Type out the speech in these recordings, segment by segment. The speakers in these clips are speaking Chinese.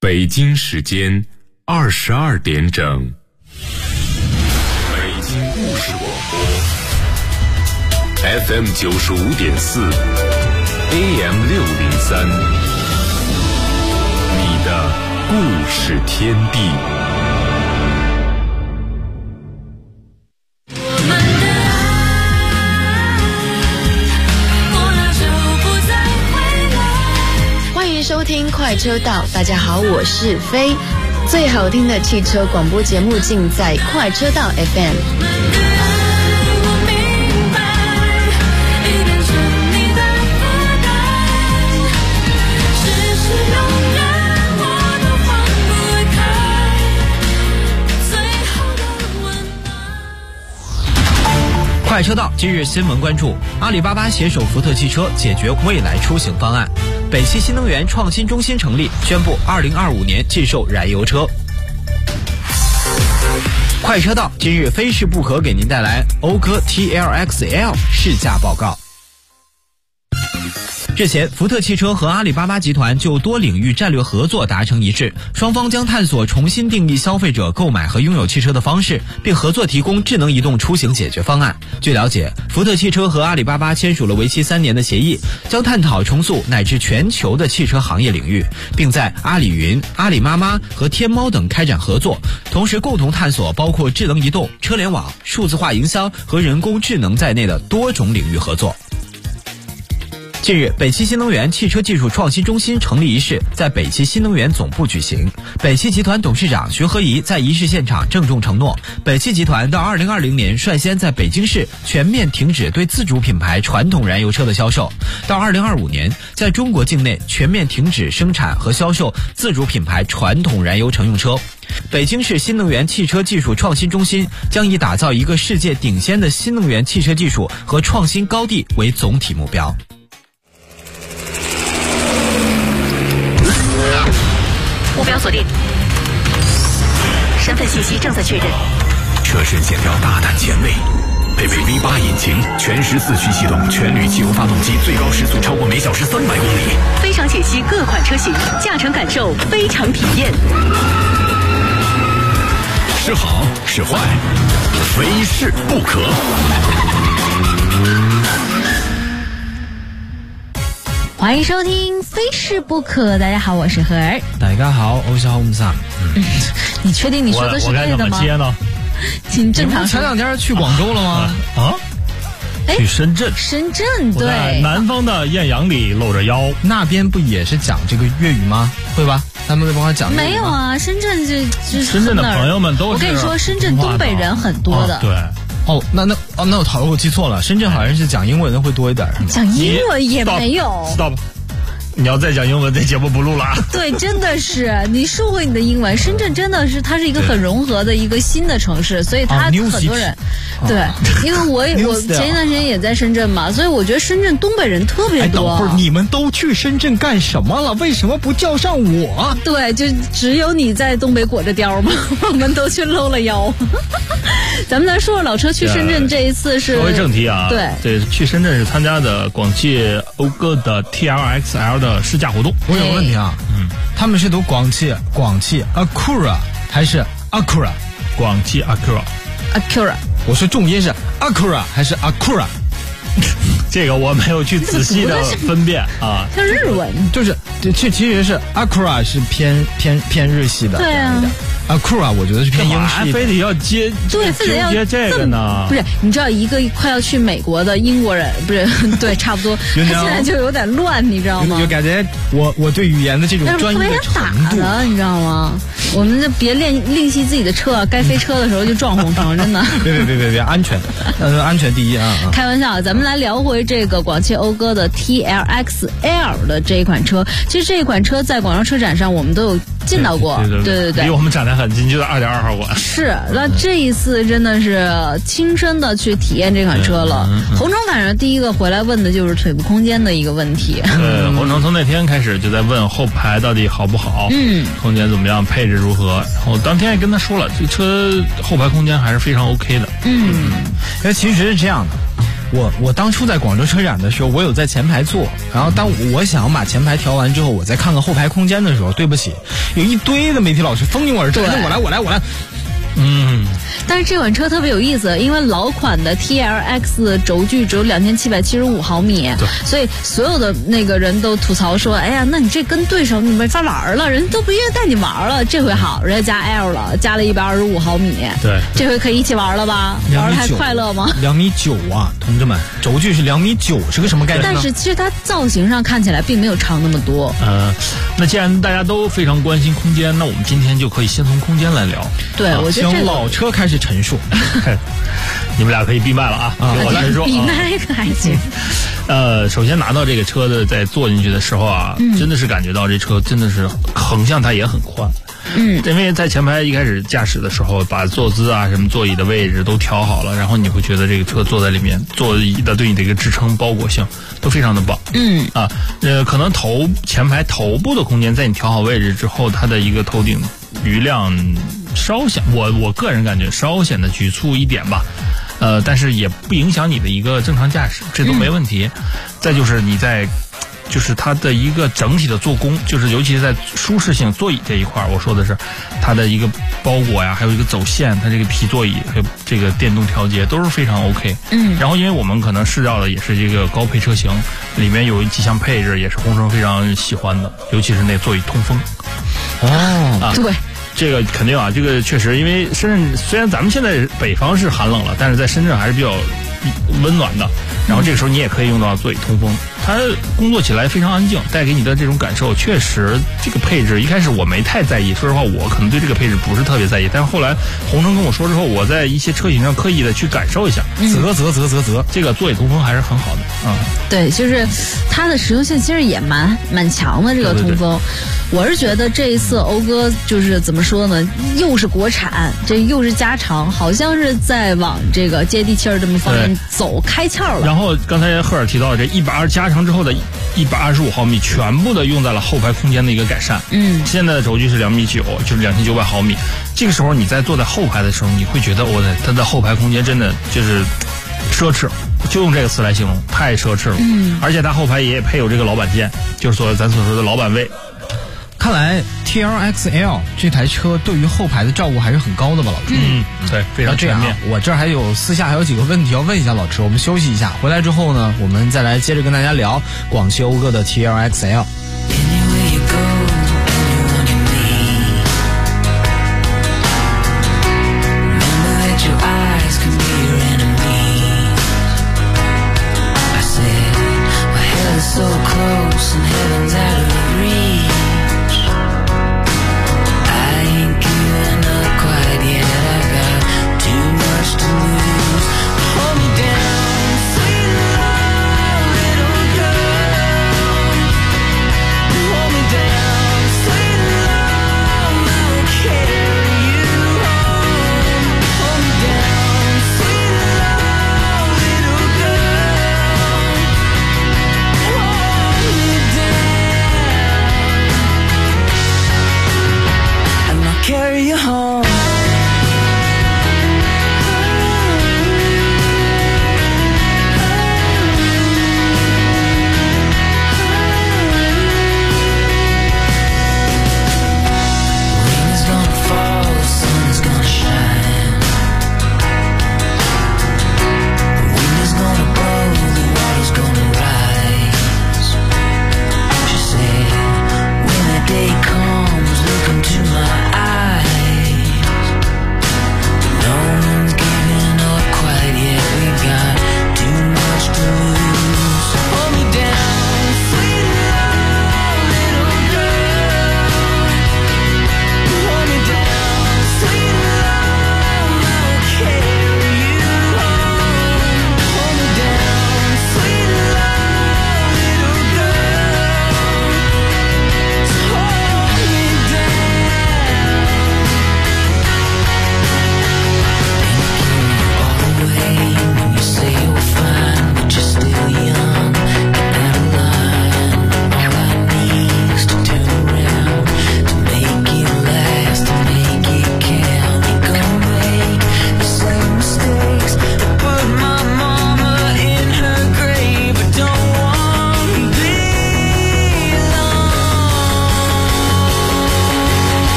北京时间22点整，北京故事广播 FM 95.4 AM 603，你的故事天地。 收听快车道，大家好，我是飞。最好听的汽车广播节目尽在快车道 FM。 快车道今日新闻关注：阿里巴巴携手福特汽车解决未来出行方案。北汽新能源创新中心成立，宣布2025年禁售燃油车。快车道今日非试不可给您带来讴歌 TLX-L 试驾报告。日前，福特汽车和阿里巴巴集团就多领域战略合作达成一致，双方将探索重新定义消费者购买和拥有汽车的方式，并合作提供智能移动出行解决方案。据了解，福特汽车和阿里巴巴签署了为期3年的协议，将探讨重塑乃至全球的汽车行业领域，并在阿里云、阿里妈妈和天猫等开展合作，同时共同探索包括智能移动、车联网、数字化营销和人工智能在内的多种领域合作。近日，北汽新能源汽车技术创新中心成立仪式在北汽新能源总部举行。北汽集团董事长徐和宜在仪式现场郑重承诺，北汽集团到2020年率先在北京市全面停止对自主品牌传统燃油车的销售，到2025年在中国境内全面停止生产和销售自主品牌传统燃油乘用车。北京市新能源汽车技术创新中心将以打造一个世界领先的新能源汽车技术和创新高地为总体目标。 目标锁定，身份信息正在确认。 车身线条大胆前卫，配备 V8 引擎，全时4驱系统，全铝汽油发动机，最高时速超过每小时300公里。 非常解析各款车型，驾乘感受非常体验。 是好是坏，非试不可。 欢迎收听非试不可。大家好，我是何儿。 大家好，我是洪桑。 你确定你说的是对的吗？ 我该怎么接呢？ 请正常。 前2天去广州了吗？ 去深圳。 深圳对。 南方的艳阳里露着腰， 那边不也是讲这个粤语吗？会吧？他们帮他讲。 没有啊，深圳深圳的朋友们都是。 我跟你说，深圳东北人很多的。 对。 那我记错了，深圳好像是讲英文的会多一点。 讲英文也没有。 Stop。你要再讲英文，这节目不录了。 对，真的是你说回你的英文。深圳真的是它是一个很融合的一个新的城市，所以它很多人对，因为我前一段时间也在深圳嘛，所以我觉得深圳东北人特别多。 等会儿你们都去深圳干什么了？为什么不叫上我？ 对，就只有你在东北裹着貂嘛，我们都去露了腰。咱们来说说老车去深圳这一次是。 说回正题啊，对，去深圳是参加的广汽讴歌的 TLX-L 的试驾活动。 我有个问题啊，他们是读广汽 Acura 还是 Acura？ 广汽 Acura。 我说重音是 Acura 还是 Acura？ 这个我没有去仔细的分辨啊。 像日文， 就是其实是 Acura 是偏日系的， 对啊。 Acura 我觉得是偏英式， 非得要接这个呢？ 不是，你知道一个快要去美国的英国人，不是对，差不多，他现在就有点乱，你知道吗？ 就感觉我对语言的这种专业程度， 你知道吗？我们就别吝惜自己的车，该飞车的时候就撞红灯，真的。 别，安全，安全第一啊！ 开玩笑，咱们来聊回这个广汽讴歌的 TLX-L 的这一款车。其实这一款车在广州车展上我们都有见到过，对， 离我们展台很近，就在2.2号馆。 是，那这一次真的是亲身的去体验这款车了。洪城反正第一个回来问的就是腿部空间的一个问题。 洪城从那天开始就在问后排到底好不好，空间怎么样，配置如何。然后当天也跟他说了，这车后排空间还是非常 OK 的。 因为其实是这样的。 我当初在广州车展的时候，我有在前排坐，然后当我想把前排调完之后，我再看看后排空间的时候，对不起，有一堆的媒体老师蜂拥而至，我来。 但是这款车特别有意思，因为老款的 TLX 轴距只有2775毫米，所以所有的那个人都吐槽说，哎呀，那你这跟对手你没法玩了，人都不愿意带你玩了。这回好，人家加 L 了，加了125毫米， 对， 这回可以一起玩了吧？玩得还快乐吗 ？2.9米啊，同志们，轴距是2.9米，是个什么概念呢？ 但是其实它造型上看起来并没有长那么多。 那既然大家都非常关心空间，那我们今天就可以先从空间来聊。 对，我觉得从老车开始陈述。 你们俩可以闭麦了啊！我陈述。 闭麦还行。 首先拿到这个车的，在坐进去的时候啊，真的是感觉到这车真的是横向它也很宽。因为在前排一开始驾驶的时候，把坐姿啊、什么座椅的位置都调好了，然后你会觉得这个车坐在里面，座椅的对你的一个支撑包裹性都非常的棒。可能前排头部的空间在你调好位置之后，它的一个头顶余量稍显，我个人感觉稍显得局促一点吧。但是也不影响你的一个正常驾驶，这都没问题。再就是就是它的一个整体的做工，就是尤其是在舒适性座椅这一块，我说的是它的一个包裹呀，还有一个走线，它这个皮座椅还有这个电动调节都是非常 OK。然后因为我们可能试到的也是这个高配车型，里面有几项配置也是红绳非常喜欢的，尤其是那座椅通风。 对。 这个肯定啊，这个确实，因为深圳虽然咱们现在北方是寒冷了，但是在深圳还是比较温暖的。然后这个时候你也可以用到座椅通风，它工作起来非常安静，带给你的这种感受，确实这个配置一开始我没太在意，说实话我可能对这个配置不是特别在意，但是后来洪生跟我说之后，我在一些车型上刻意的去感受一下，这个座椅通风还是很好的对，就是它的实用性其实也蛮强的，这个通风。我是觉得这一次讴歌就是怎么说呢，又是国产，这又是加长，好像是在往这个接地气儿这么方面走开窍了。 然后刚才赫尔提到这120加长之后的125毫米，全部的用在了后排空间的一个改善。现在的轴距是2.9米，就是2900毫米。这个时候你在坐在后排的时候，你会觉得它的后排空间真的就是奢侈，就用这个词来形容，太奢侈了。而且它后排也配有这个老板键，就是咱所说的老板位。 看来 TLXL 这台车对于后排的照顾还是很高的吧，老师？ 对，非常全面。 我这儿私下还有几个问题要问一下老师，我们休息一下，回来之后呢，我们再来接着跟大家聊广汽讴歌的 TLXL。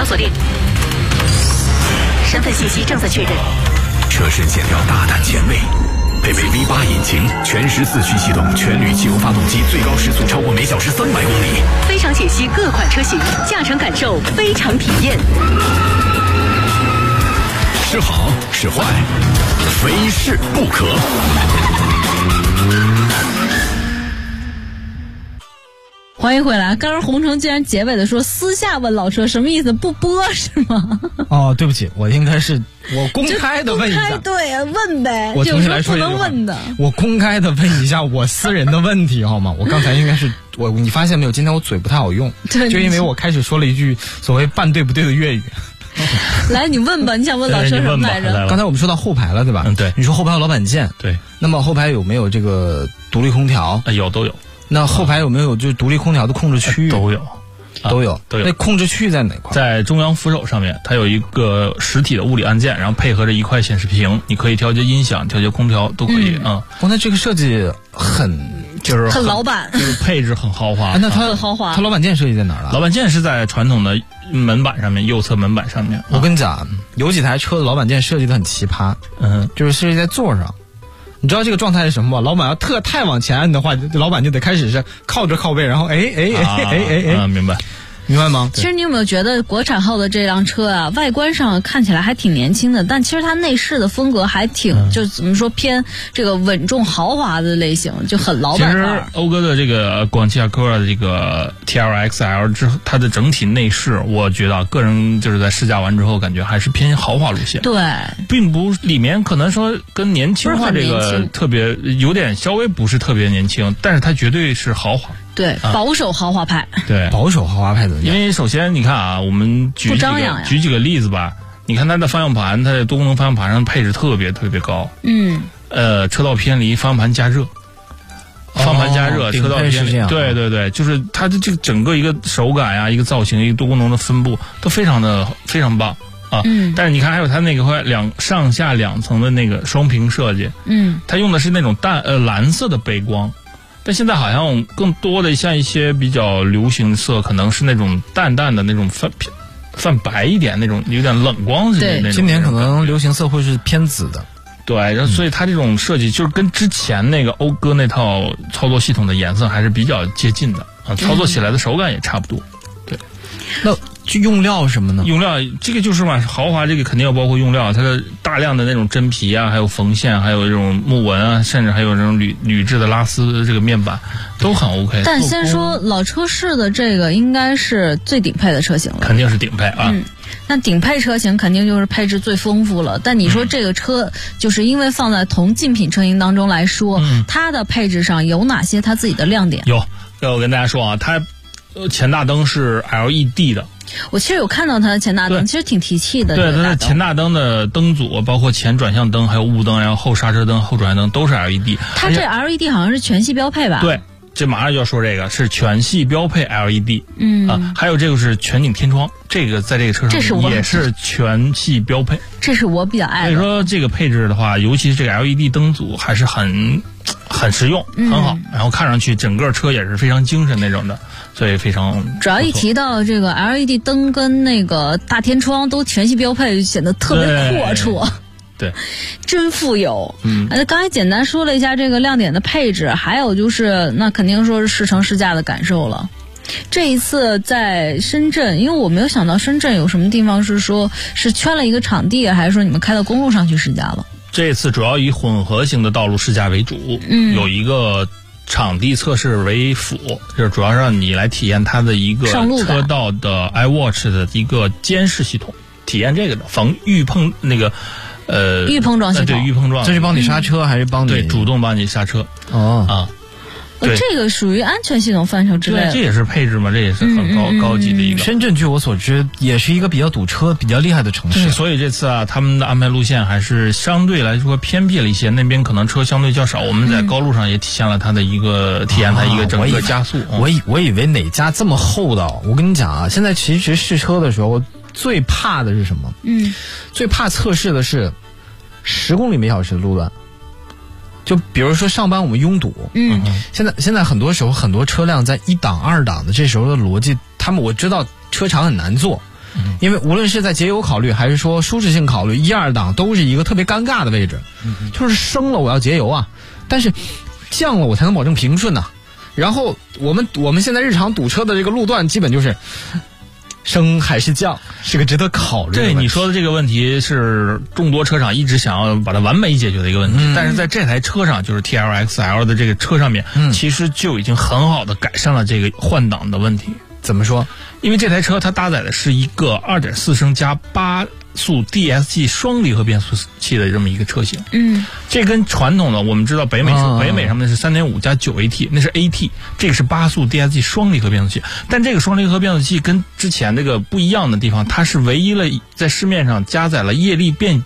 锁定，身份信息正在确认。 车身线条大胆前卫，配备 V8 引擎，全时4驱系统，全铝汽油发动机，最高时速超过每小时300公里。 非常解析各款车型，驾乘感受非常体验。 是好是坏，非试不可。 欢迎回来。刚刚洪城竟然结尾的说私下问老车什么意思？不播是吗？ 哦，对不起，我应该是我公开的问一下。 对啊，问呗。 我重新来说不能问的。 我公开的问一下我私人的问题好吗？我刚才应该是你发现没有？今天我嘴不太好用， 对， 就因为我开始说了一句所谓半对不对的粤语。 来，你问吧，你想问老车什么来着？ 刚才我们说到后排了，对吧？ 对。 你说后排有老板键， 对。 那么后排有没有这个独立空调？ 有，都有。 那后排有没有就是独立空调的控制区域？ 都有。 那控制区域在哪块？ 在中央扶手上面，它有一个实体的物理按键，然后配合着一块显示屏，你可以调节音响、调节空调都可以啊。 那这个设计很老板， 这个配置很豪华。 那它很豪华。 它老板键设计在哪儿了？ 老板键是在传统的门板上面，右侧门板上面。 我跟你讲，有几台车的老板键设计的很奇葩，就是设计在座上。你知道这个状态是什么吗？老板要太往前按的话，老板就得开始是靠着靠背，然后明白吗？ 其实你有没有觉得国产号的这辆车啊，外观上看起来还挺年轻的，但其实它内饰的风格还挺，就怎么说偏这个稳重豪华的类型，就很老板。 其实讴歌的这个广汽Acura的这个 TLXL 它的整体内饰，我觉得个人就是在试驾完之后，感觉还是偏豪华路线。 对， 并不里面可能说跟年轻化这个特别有点稍微不是特别年轻，但是它绝对是豪华。 对，保守豪华派。 对， 保守豪华派的。 因为首先你看啊，我们举几个例子吧。你看它的方向盘，它的多功能方向盘上配置特别特别高。车道偏离，方向盘加热。车道偏离。对，就是它的这个整个一个手感呀，一个造型，一个多功能的分布都非常棒啊。但是你看，还有它那个上下两层的那个双屏设计。它用的是那种蓝色的背光。但现在好像更多的像一些比较流行色，可能是那种淡淡的那种泛白一点那种有点冷光的那种。 今年可能流行色会是偏紫的。 对，然后所以它这种设计就是跟之前那个讴歌那套操作系统的颜色还是比较接近的啊，操作起来的手感也差不多。对， 那就用料什么呢？ 用料这个就是嘛，豪华这个肯定要包括用料，它的大量的那种真皮啊，还有缝线，还有这种木纹啊，甚至还有这种铝制的拉丝这个面板都很 OK。 但先说老车市的这个应该是最顶配的车型了， 肯定是顶配啊。 那顶配车型肯定就是配置最丰富了。但你说这个车就是因为放在同竞品车型当中来说，它的配置上有哪些它自己的亮点？ 有，我跟大家说啊，它前大灯是 LED 的。 我其实有看到它的前大灯，其实挺提气的。 对，它的前大灯的灯组，包括前转向灯、还有雾灯，然后后刹车灯、后转向灯都是 LED。 它这 LED 好像是全系标配吧？ 对，这马上就要说这个是全系标配 LED。还有这个是全景天窗，这个在这个车上也是全系标配。 这是我比较爱的。 所以说这个配置的话，尤其是这个 LED 灯组还是很实用，很好，然后看上去整个车也是非常精神那种的。所以非常主要一提到这个 LED 灯跟那个大天窗都全系标配，显得特别阔绰。 对， 真富有。刚才简单说了一下这个亮点的配置，还有就是那肯定说是试乘试驾的感受了。这一次在深圳，因为我没有想到深圳有什么地方是说是圈了一个场地，还是说你们开到公路上去试驾了？ 这次主要以混合型的道路试驾为主，有一个场地测试为辅，就是主要让你来体验它的一个车道的 iWatch 的一个监视系统，体验这个的防预碰那个预碰撞系统。 对，预碰撞， 这是帮你刹车还是帮你？ 对，主动帮你刹车。 这个属于安全系统范畴之类的。 对，这也是配置嘛，这也是很高级的一个。 深圳据我所知也是一个比较堵车、比较厉害的城市， 所以这次啊，他们的安排路线还是相对来说偏僻了一些，那边可能车相对较少。我们在高路上也体现了它的一个体验，它一个整个加速。 我以为哪家这么厚道？我跟你讲啊，现在其实试车的时候最怕的是什么？最怕测试的是10公里每小时的路段。就比如说上班我们拥堵，现在很多时候很多车辆在1档2档的，这时候的逻辑，我知道车长很难做， 因为无论是在节油考虑还是说舒适性考虑，1、2档都是一个特别尴尬的位置。就是升了我要节油啊，但是降了我才能保证平顺呐。然后我们现在日常堵车的这个路段基本就是升还是降，是个值得考虑的问题。 对，你说的这个问题是众多车厂一直想要把它完美解决的一个问题，但是在这台车上，就是 TLXL 的这个车上面，其实就已经很好的改善了这个换挡的问题。 怎么说？ 因为这台车它搭载的是一个2.4升加8速 DSG 双离合变速器的这么一个车型。这跟传统的我们知道北美上面是 3.5 加 9AT， 那是 AT， 这个是8速 DSG 双离合变速器。但这个双离合变速器跟之前这个不一样的地方，它是唯一了在市面上加载了液力变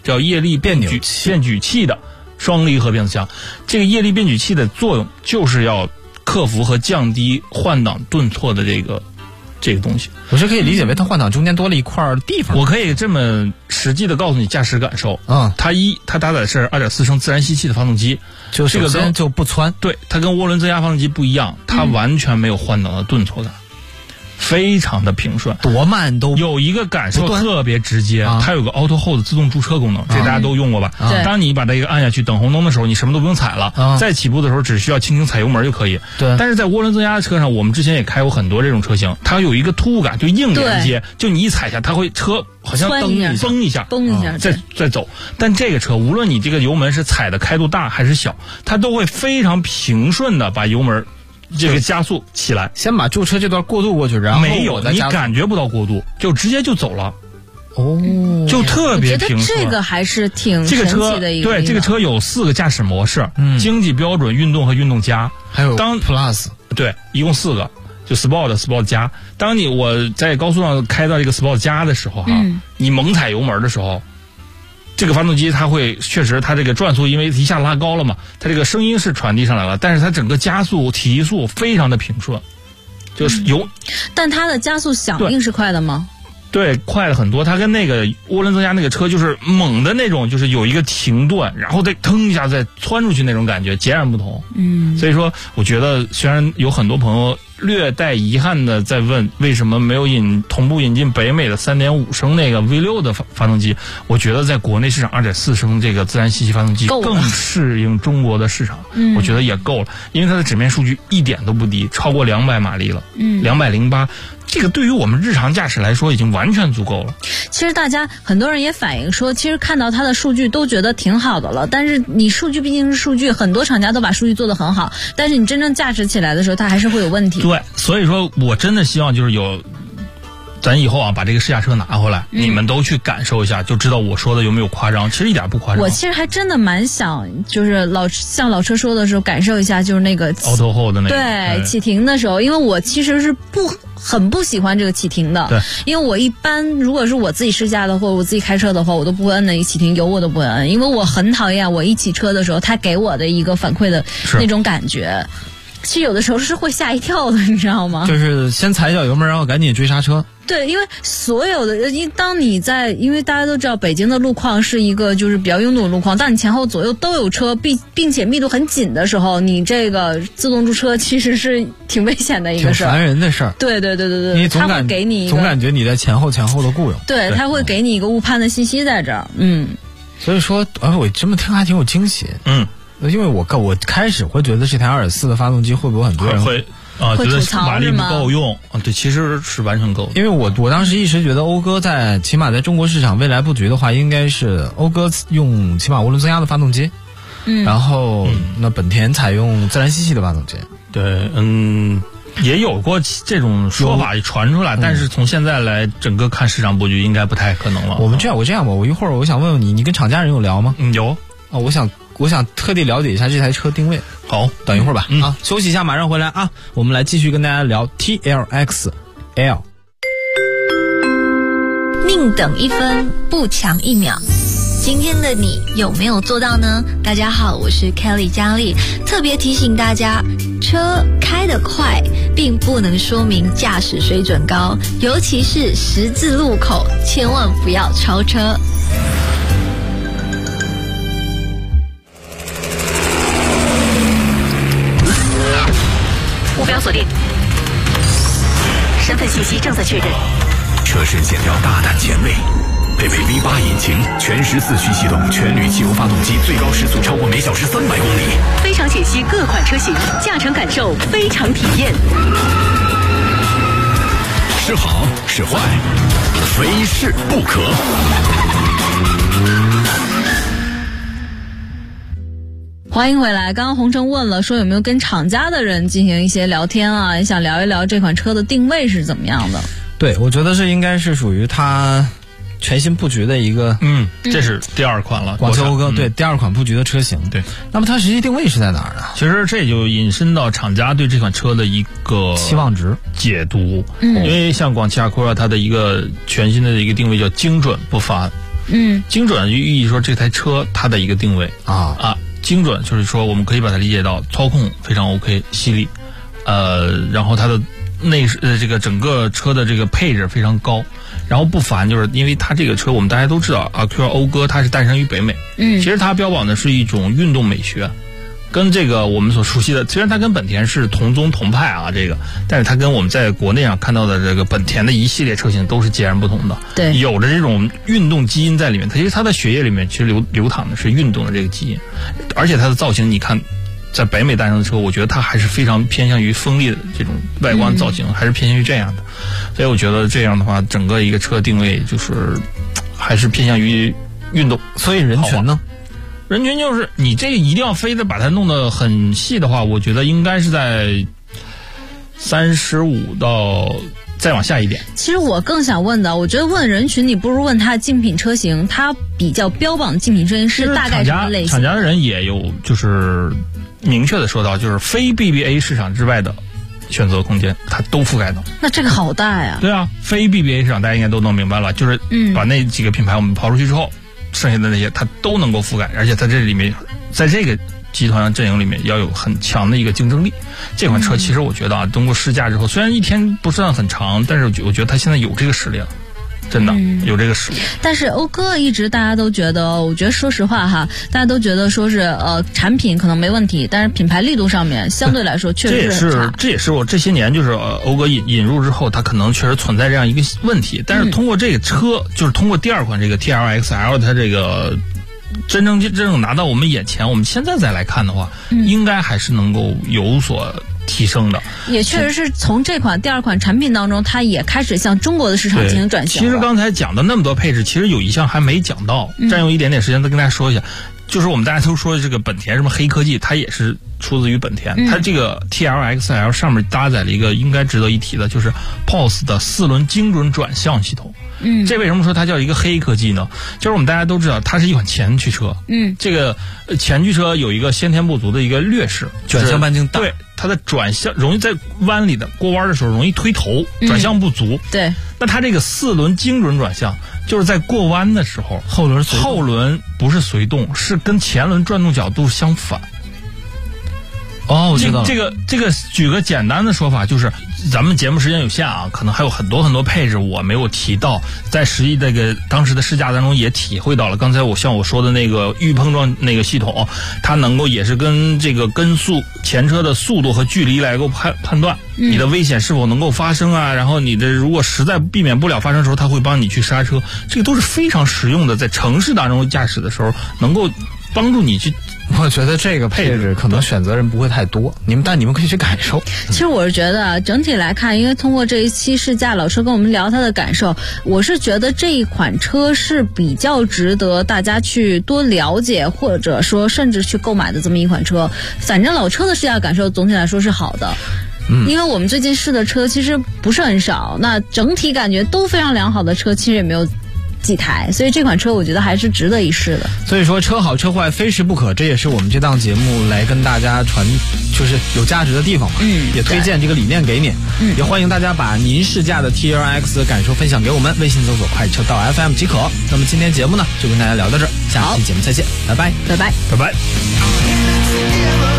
举器的双离合变速箱。这个液力变举器的作用就是要克服和降低换挡顿挫的这个东西。 我是可以理解为它换挡中间多了一块地方。 我可以这么实际的告诉你驾驶感受。它搭载的是 2.4 升自然吸气的发动机， 就首先就不窜。 对，它跟涡轮增压发动机不一样，它完全没有换挡的顿挫感。非常的平顺， 多慢都有一个感受特别直接。它有个 Auto Hold 自动驻车功能，这大家都用过吧？当你把这个按下去等红灯的时候，你什么都不用踩了，在起步的时候只需要轻轻踩油门就可以。 对。 但是在涡轮增压的车上，我们之前也开过很多这种车型，它有一个突兀感，就硬连接，就你一踩下，它会车好像蹬一下，再走。但这个车无论你这个油门是踩的开度大还是小，它都会非常平顺的把油门这个加速起来， 先把驻车这段过渡过去，然后没有你感觉不到过渡，就直接就走了。就特别平顺。 我觉得这个还是挺神奇的一个。 对，这个车有4个驾驶模式，经济标准、运动和运动加， 还有Plus， 对，一共4个，就 Sport、Sport 加。当我在高速上开到这个 Sport 加的时候你猛踩油门的时候，这个发动机它会确实它这个转速因为一下拉高了嘛，它这个声音是传递上来了，但是它整个加速提速非常的平顺，就是但它的加速响应是快的吗？ 对，快了很多。它跟那个涡轮增压那个车就是猛的那种，就是有一个停顿，然后再腾一下再窜出去那种感觉截然不同。所以说我觉得虽然有很多朋友略带遗憾的在问为什么没有同步引进北美的 3.5 升那个 V6 的发动机，我觉得在国内市场 2.4 升这个自然吸气发动机更适应中国的市场，我觉得也够了，因为它的纸面数据一点都不低，超过200马力了，208，这个对于我们日常驾驶来说已经完全足够了。 其实很多人也反映说，其实看到它的数据都觉得挺好的了，但是你数据毕竟是数据，很多厂家都把数据做得很好，但是你真正驾驶起来的时候它还是会有问题。 对，所以说我真的希望就是咱以后把这个试驾车拿回来，你们都去感受一下，就知道我说的有没有夸张。其实一点不夸张。 我其实还真的蛮想，就是像老车说的时候，感受一下，就是那个 Auto Hold 的那个。 对，启停的时候，因为我其实是很不喜欢这个启停的。 对。 因为我一般如果是我自己试驾的或者我自己开车的话，我都不会摁那个启停，油我都不会摁，因为我很讨厌我一起车的时候，它给我的一个反馈的那种感觉。其实有的时候是会吓一跳的，你知道吗？ 就是先踩一脚油门，然后赶紧追刹车。 对，因为所有的，当你因为大家都知道北京的路况是一个就是比较拥堵的路况，当你前后左右都有车，并且密度很紧的时候，你这个自动驻车其实是挺危险的一个事儿， 挺烦人的事儿。 对， 你它会给你总感觉你在前后的雇佣。 对，它会给你一个误判的信息在这儿。 所以说，我这么听还挺有惊喜。因为我开始会觉得这台2.4的发动机会不会很多人会觉得马力不够用对，其实是完全够的。 因为我当时一直觉得讴歌起码在中国市场未来布局的话，应该是讴歌用起码涡轮增压的发动机，然后那本田采用自然吸气的发动机。 对，也有过这种说法传出来，但是从现在来整个看市场布局，应该不太可能了。 我这样吧，我一会儿我想问问你跟厂家人有聊吗？ 有我想特地了解一下这台车定位。 好， 等一会儿吧。休息一下，马上回来啊！我们来继续跟大家聊 TLXL。 宁等一分，不抢一秒。今天的你有没有做到呢？大家好，我是 Kelly 佳丽，特别提醒大家，车开得快并不能说明驾驶水准高，尤其是十字路口，千万不要超车。 目标锁定，身份信息正在确认， 车身线条大胆前卫，配备 V8 引擎，全时4驱系统，全铝汽油发动机，最高时速超过每小时300公里。 非常解析各款车型，驾乘感受非常体验。 是好是坏，非试不可。 欢迎回来。刚刚洪城问了，说有没有跟厂家的人进行一些聊天啊？也想聊一聊这款车的定位是怎么样的？ 对，我觉得这应该是属于它全新布局的一个， 这是第二款了， 广汽讴歌对第二款布局的车型。 对， 那么它实际定位是在哪儿呢？ 其实这就引申到厂家对这款车的一个期望值解读。因为像广汽Acura它的一个全新的一个定位叫精准不凡。精准就寓意说这台车它的一个定位精准就是说我们可以把它理解到操控非常 OK 犀利，然后它的这个整个车的这个配置非常高，然后不凡就是因为它这个车我们大家都知道Acura讴歌它是诞生于北美，其实它标榜的是一种运动美学，跟这个我们所熟悉的，虽然它跟本田是同宗同派但是它跟我们在国内上看到的这个本田的一系列车型都是截然不同的。 对， 有着这种运动基因在里面，其实它的血液里面其实流淌的是运动的这个基因，而且它的造型你看在北美诞生的车，我觉得它还是非常偏向于锋利的这种外观造型，还是偏向于这样的。所以我觉得这样的话整个一个车定位就是还是偏向于运动。 所以人群呢， 人群就是你这个一定要非得把它弄得很细的话，我觉得应该是在35到再往下一点。 其实我更想问的，我觉得问人群你不如问他竞品车型，他比较标榜的竞品车型是大概什么类型？ 厂家的人也有就是明确的说到，就是非 BBA 市场之外的选择空间它都覆盖到。 那这个好大呀。 对啊，非 BBA 市场大家应该都能明白了，就是把那几个品牌我们抛出去之后，剩下的那些它都能够覆盖，而且它这里面在这个集团阵营里面要有很强的一个竞争力。这款车其实我觉得通过试驾之后，虽然一天不算很长，但是我觉得它现在有这个实力了，真的有这个实力。 但是讴歌一直大家都觉得，我觉得说实话哈，大家都觉得说是产品可能没问题，但是品牌力度上面相对来说确实是很差。 这也是我这些年就是讴歌引入之后，它可能确实存在这样一个问题。但是通过这个车，就是通过第二款这个 TLXL 它这个真正拿到我们眼前，我们现在再来看的话，应该还是能够有所提升的。 也确实是从这款第二款产品当中，它也开始向中国的市场进行转型。 其实刚才讲的那么多配置，其实有一项还没讲到，占用一点点时间再跟大家说一下，就是我们大家都说这个本田什么黑科技，它也是出自于本田。它这个 TLXL 上面搭载了一个应该值得一提的，就是 POS 的4轮精准转向系统。这为什么说它叫一个黑科技呢？就是我们大家都知道，它是一款前驱车。这个前驱车有一个先天不足的一个劣势， 转向半径大。 对，它的转向容易在弯里的过弯的时候容易推头，转向不足。 对， 那它这个4轮精准转向，就是在过弯的时候，后轮不是随动，是跟前轮转动角度相反。 我知道了。 这个举个简单的说法，就是咱们节目时间有限可能还有很多配置我没有提到，在实际这个当时的试驾当中也体会到了。刚才我说的那个预碰撞那个系统，它能够也是跟这个跟速前车的速度和距离来够判断你的危险是否能够发生然后你的如果实在避免不了发生的时候，它会帮你去刹车。这个都是非常实用的，在城市当中驾驶的时候能够帮助你去。 我觉得这个配置可能选择人不会太多，但你们可以去感受。 其实我是觉得整体来看，因为通过这一期试驾，老车跟我们聊他的感受，我是觉得这一款车是比较值得大家去多了解，或者说甚至去购买的这么一款车。反正老车的试驾感受总体来说是好的。因为我们最近试的车其实不是很少，那整体感觉都非常良好的车其实也没有几台，所以这款车我觉得还是值得一试的。 所以说车好车坏非试不可，这也是我们这档节目来跟大家就是有价值的地方嘛。也推荐这个理念给你。也欢迎大家把您试驾的 TLX 的感受分享给我们，微信搜索快车道 FM 即可。那么今天节目呢就跟大家聊到这儿，下期节目再见，拜拜拜拜拜拜。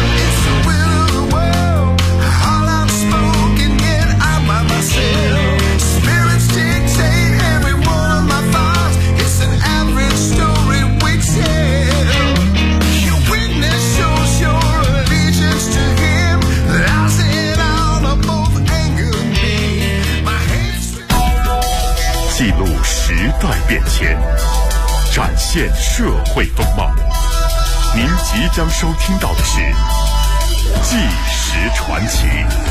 记录时代变迁，展现社会风貌。您即将收听到的是《纪实传奇》。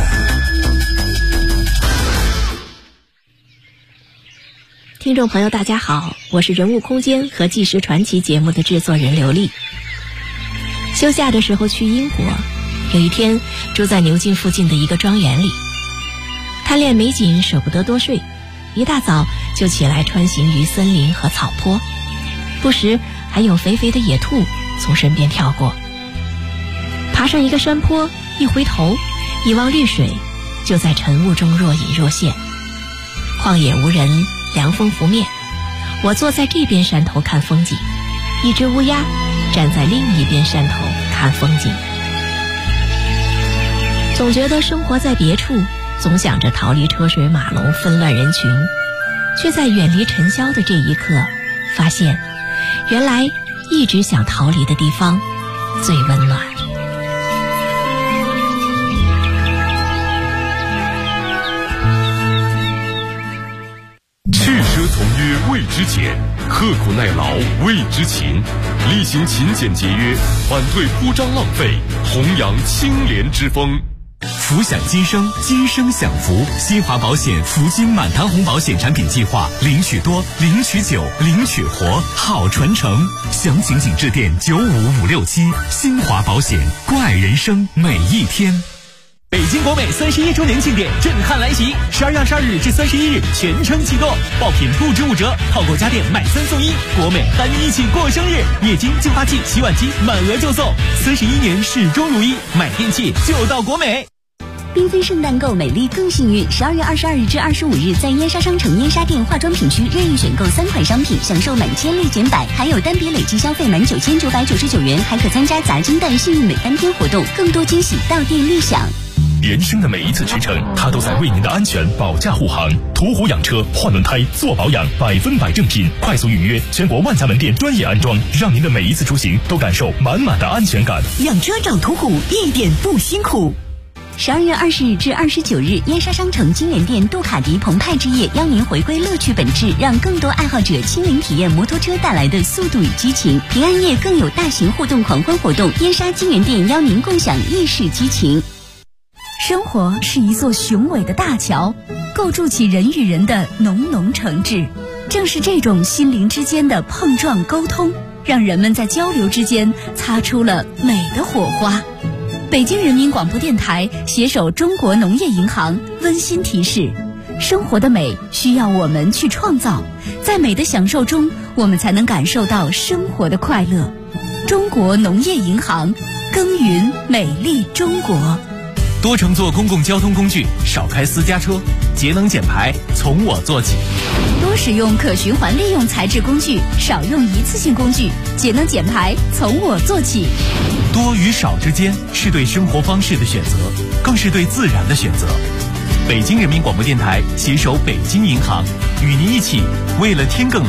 听众朋友大家好，我是人物空间和纪实传奇节目的制作人刘丽。休假的时候去英国，有一天住在牛津附近的一个庄园里，贪恋美景舍不得多睡，一大早就起来穿行于森林和草坡，不时还有肥肥的野兔从身边跳过。爬上一个山坡，一回头一望绿水，就在晨雾中若隐若现。旷野无人，凉风拂面，我坐在这边山头看风景，一只乌鸦站在另一边山头看风景。总觉得生活在别处，总想着逃离车水马龙纷乱人群，却在远离尘嚣的这一刻发现，原来一直想逃离的地方最温暖。 汽车从约为之俭，刻苦耐劳为之勤，厉行勤俭节约，反对铺张浪费，弘扬清廉之风。 福享今生，今生享福。新华保险福金满堂红保险产品计划，领取多，领取久，领取活，好传承。详情请致电95567。新华保险，关爱人生每一天。 北京国美31周年庆典震撼来袭，12月22日至31日全程启动，爆品不止5折，套购家电买3送1，国美喊你一起过生日，液晶净化器、洗碗机满额就送，41年始终如一，买电器就到国美。 缤纷圣诞购美丽更幸运，12月22日至25日，在燕莎商城燕莎店化妆品区任意选购3款商品，享受满千立减100，还有单笔累计消费满9999元，还可参加砸金蛋幸运每单天活动，更多惊喜到店立享。 人生的每一次驰骋，它都在为您的安全保驾护航。途虎养车换轮胎做保养，100%正品，快速预约，全国万家门店专业安装，让您的每一次出行都感受满满的安全感。 养车找途虎，一点不辛苦。12月20日至29日，燕莎商城金莲店杜卡迪澎湃之夜，邀您回归乐趣本质，让更多爱好者亲临体验摩托车带来的速度与激情。平安夜更有大型互动狂欢活动，燕莎金莲店邀您共享意式激情。生活是一座雄伟的大桥，构筑起人与人的浓浓诚挚。正是这种心灵之间的碰撞沟通，让人们在交流之间擦出了美的火花。北京人民广播电台携手中国农业银行温馨提示：生活的美需要我们去创造，在美的享受中，我们才能感受到生活的快乐。中国农业银行，耕耘美丽中国。 多乘坐公共交通工具，少开私家车，节能减排从我做起。 多使用可循环利用材质工具，少用一次性工具，节能减排从我做起。 多与少之间是对生活方式的选择，更是对自然的选择。北京人民广播电台携手北京银行，与您一起为了天更